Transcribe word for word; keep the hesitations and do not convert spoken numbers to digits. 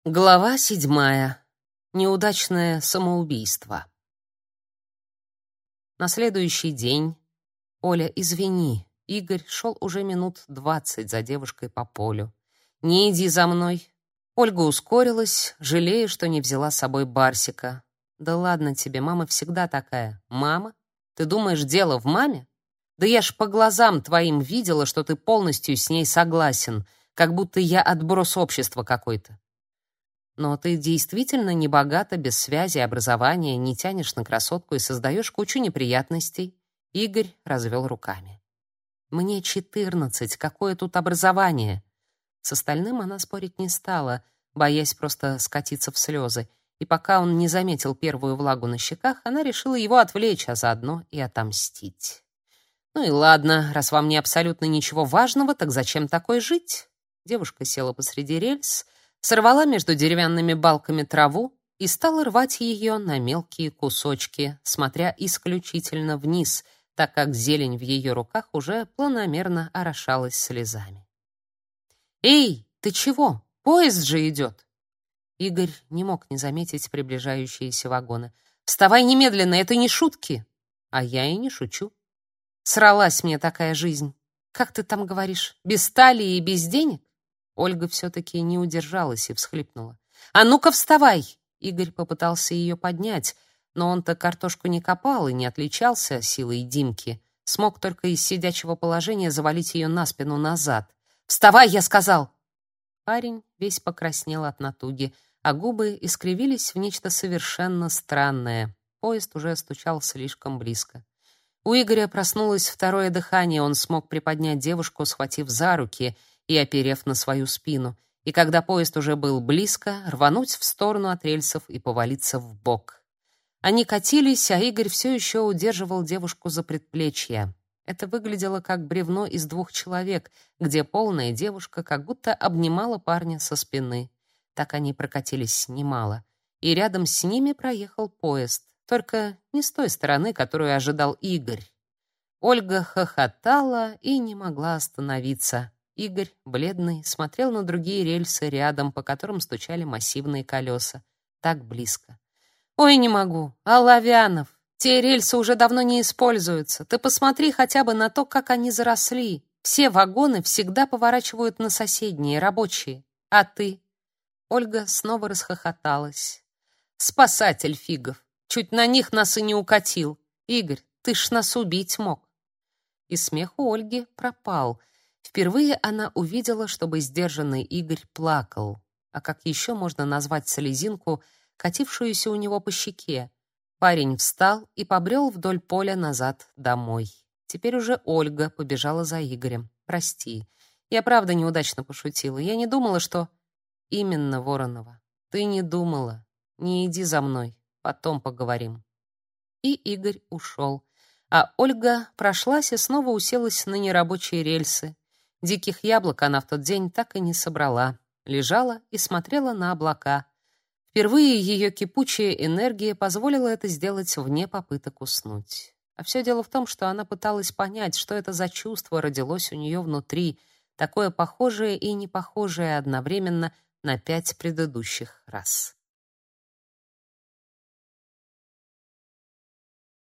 Глава седьмая. Неудачное самоубийство. На следующий день. Оля, извини. Игорь шел уже минут двадцать за девушкой по полю. Не иди за мной. Ольга ускорилась, жалея, что не взяла с собой Барсика. Да ладно тебе, мама всегда такая. Мама? Ты думаешь, дело в маме? Да я ж по глазам твоим видела, что ты полностью с ней согласен, как будто я отброс общества какой-то. Но ты действительно не богата, без связи и образования, не тянешь на красотку и создаешь кучу неприятностей. Игорь развел руками. Мне четырнадцать, какое тут образование? С остальным она спорить не стала, боясь просто скатиться в слезы. И пока он не заметил первую влагу на щеках, она решила его отвлечь, а заодно и отомстить. Ну и ладно, раз вам не абсолютно ничего важного, так зачем такой жить? Девушка села посреди рельс, сорвала между деревянными балками траву и стала рвать ее на мелкие кусочки, смотря исключительно вниз, так как зелень в ее руках уже планомерно орошалась слезами. «Эй, ты чего? Поезд же идет!» Игорь не мог не заметить приближающиеся вагоны. «Вставай немедленно, это не шутки!» «А я и не шучу. Сралась мне такая жизнь. Как ты там говоришь, без талии и без денег?» Ольга все-таки не удержалась и всхлипнула. «А ну-ка вставай!» Игорь попытался ее поднять, но он-то картошку не копал и не отличался силой Димки. Смог только из сидячего положения завалить ее на спину назад. «Вставай, я сказал!» Парень весь покраснел от натуги, а губы искривились в нечто совершенно странное. Поезд уже стучал слишком близко. У Игоря проснулось второе дыхание, он смог приподнять девушку, схватив за руки и оперев на свою спину, и когда поезд уже был близко, рвануть в сторону от рельсов и повалиться в бок. Они катились, а Игорь все еще удерживал девушку за предплечье. Это выглядело как бревно из двух человек, где полная девушка как будто обнимала парня со спины. Так они прокатились немало. И рядом с ними проехал поезд, только не с той стороны, которую ожидал Игорь. Ольга хохотала и не могла остановиться. Игорь, бледный, смотрел на другие рельсы рядом, по которым стучали массивные колеса. Так близко. «Ой, не могу! Оловянов! Те рельсы уже давно не используются. Ты посмотри хотя бы на то, как они заросли. Все вагоны всегда поворачивают на соседние, рабочие. А ты?» Ольга снова расхохоталась. «Спасатель фигов! Чуть на них нас и не укатил. Игорь, ты ж нас убить мог!» И смех у Ольги пропал. Впервые она увидела, чтобы сдержанный Игорь плакал. А как еще можно назвать слезинку, катившуюся у него по щеке? Парень встал и побрел вдоль поля назад домой. Теперь уже Ольга побежала за Игорем. «Прости, я правда неудачно пошутила. Я не думала, что...» «Именно, Воронова, ты не думала. Не иди за мной, потом поговорим». И Игорь ушел. А Ольга прошлась и снова уселась на нерабочие рельсы. Диких яблок она в тот день так и не собрала. Лежала и смотрела на облака. Впервые ее кипучая энергия позволила это сделать вне попыток уснуть. А все дело в том, что она пыталась понять, что это за чувство родилось у нее внутри, такое похожее и непохожее одновременно на пять предыдущих раз.